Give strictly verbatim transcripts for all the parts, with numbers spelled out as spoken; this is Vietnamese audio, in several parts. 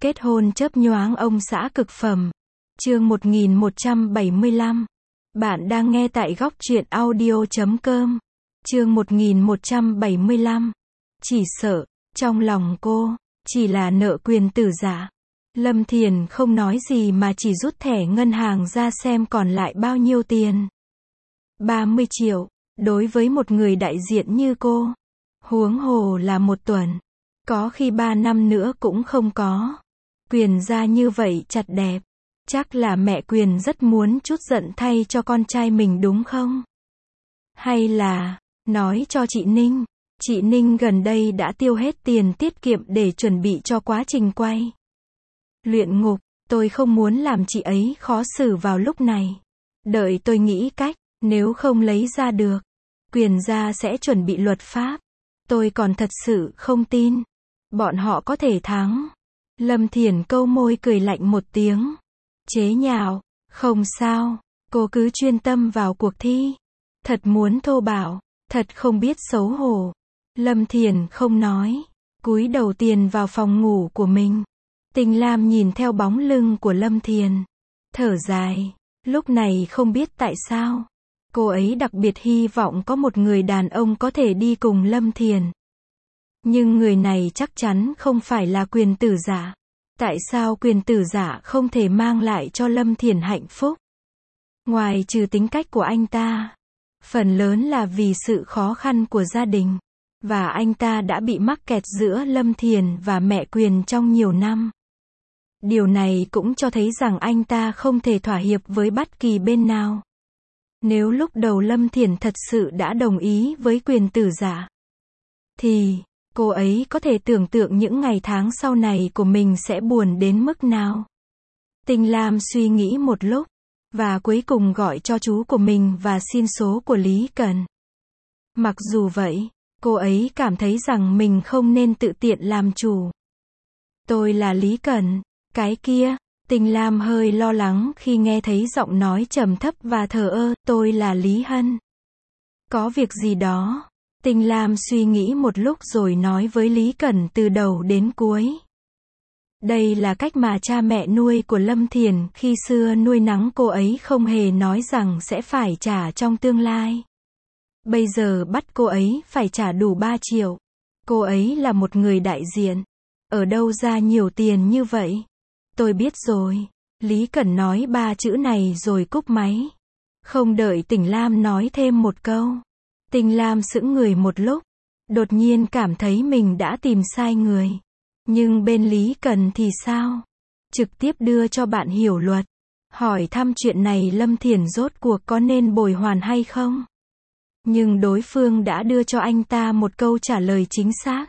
Kết hôn chớp nhoáng ông xã cực phẩm. Chương một nghìn một trăm bảy mươi lăm. Bạn đang nghe tại góc truyện audio chấm com. Chương một nghìn một trăm bảy mươi lăm. Chỉ sợ, trong lòng cô, chỉ là nợ quyền tử giả. Lâm Thiền không nói gì mà chỉ rút thẻ ngân hàng ra xem còn lại bao nhiêu tiền. ba mươi triệu, đối với một người đại diện như cô. Huống hồ là một tuần. Có khi ba năm nữa cũng không có. Quyền gia như vậy chặt đẹp. Chắc là mẹ Quyền rất muốn chút giận thay cho con trai mình đúng không? Hay là, nói cho chị Ninh. Chị Ninh gần đây đã tiêu hết tiền tiết kiệm để chuẩn bị cho quá trình quay Luyện Ngục. Tôi không muốn làm chị ấy khó xử vào lúc này. Đợi tôi nghĩ cách, nếu không lấy ra được, Quyền gia sẽ chuẩn bị luật pháp. Tôi còn thật sự không tin bọn họ có thể thắng. Lâm Thiền câu môi cười lạnh một tiếng. Chế nhạo, không sao, cô cứ chuyên tâm vào cuộc thi. Thật muốn thô bạo, thật không biết xấu hổ. Lâm Thiền không nói, cúi đầu tiền vào phòng ngủ của mình. Tình Lam nhìn theo bóng lưng của Lâm Thiền, thở dài. Lúc này không biết tại sao, cô ấy đặc biệt hy vọng có một người đàn ông có thể đi cùng Lâm Thiền. Nhưng người này chắc chắn không phải là quyền tử giả. Tại sao quyền tử giả không thể mang lại cho Lâm Thiền hạnh phúc? Ngoài trừ tính cách của anh ta, phần lớn là vì sự khó khăn của gia đình. Và anh ta đã bị mắc kẹt giữa Lâm Thiền và mẹ Quyền trong nhiều năm. Điều này cũng cho thấy rằng anh ta không thể thỏa hiệp với bất kỳ bên nào. Nếu lúc đầu Lâm Thiền thật sự đã đồng ý với quyền tử giả, thì cô ấy có thể tưởng tượng những ngày tháng sau này của mình sẽ buồn đến mức nào. Tình Lam suy nghĩ một lúc, và cuối cùng gọi cho chú của mình và xin số của Lý Cần. Mặc dù vậy, cô ấy cảm thấy rằng mình không nên tự tiện làm chủ. Tôi là Lý Cần, cái kia. Tình Lam hơi lo lắng khi nghe thấy giọng nói trầm thấp và thờ ơ. Tôi là Lý Hân. Có việc gì đó? Tình Lam suy nghĩ một lúc rồi nói với Lý Cẩn từ đầu đến cuối. Đây là cách mà cha mẹ nuôi của Lâm Thiền khi xưa nuôi nắng cô ấy không hề nói rằng sẽ phải trả trong tương lai. Bây giờ bắt cô ấy phải trả đủ ba triệu. Cô ấy là một người đại diện. Ở đâu ra nhiều tiền như vậy? Tôi biết rồi. Lý Cẩn nói ba chữ này rồi cúp máy. Không đợi Tình Lam nói thêm một câu. Tình Lam sững người một lúc, đột nhiên cảm thấy mình đã tìm sai người. Nhưng bên Lý Cần thì sao? Trực tiếp đưa cho bạn hiểu luật. Hỏi thăm chuyện này Lâm Thiền rốt cuộc có nên bồi hoàn hay không? Nhưng đối phương đã đưa cho anh ta một câu trả lời chính xác.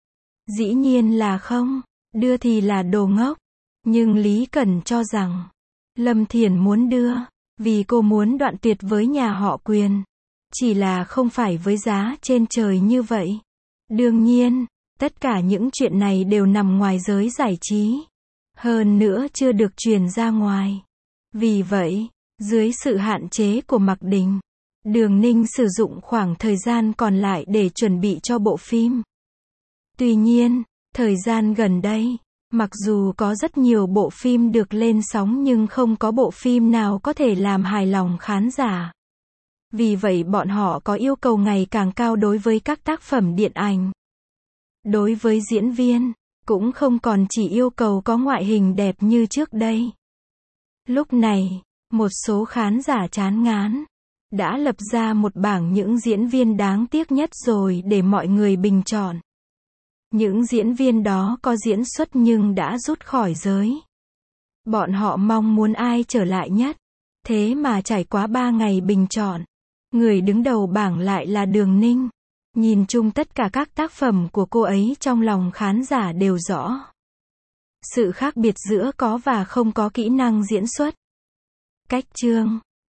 Dĩ nhiên là không, đưa thì là đồ ngốc. Nhưng Lý Cần cho rằng, Lâm Thiền muốn đưa, vì cô muốn đoạn tuyệt với nhà họ Quyền. Chỉ là không phải với giá trên trời như vậy. Đương nhiên, tất cả những chuyện này đều nằm ngoài giới giải trí. Hơn nữa chưa được truyền ra ngoài. Vì vậy, dưới sự hạn chế của Mạc Đình, Đường Ninh sử dụng khoảng thời gian còn lại để chuẩn bị cho bộ phim. Tuy nhiên, thời gian gần đây, mặc dù có rất nhiều bộ phim được lên sóng nhưng không có bộ phim nào có thể làm hài lòng khán giả. Vì vậy bọn họ có yêu cầu ngày càng cao đối với các tác phẩm điện ảnh. Đối với diễn viên, cũng không còn chỉ yêu cầu có ngoại hình đẹp như trước đây. Lúc này, một số khán giả chán ngán đã lập ra một bảng những diễn viên đáng tiếc nhất rồi để mọi người bình chọn. Những diễn viên đó có diễn xuất nhưng đã rút khỏi giới. Bọn họ mong muốn ai trở lại nhất. Thế mà trải qua ba ngày bình chọn, người đứng đầu bảng lại là Đường Ninh. Nhìn chung tất cả các tác phẩm của cô ấy trong lòng khán giả đều rõ. Sự khác biệt giữa có và không có kỹ năng diễn xuất. Cách chương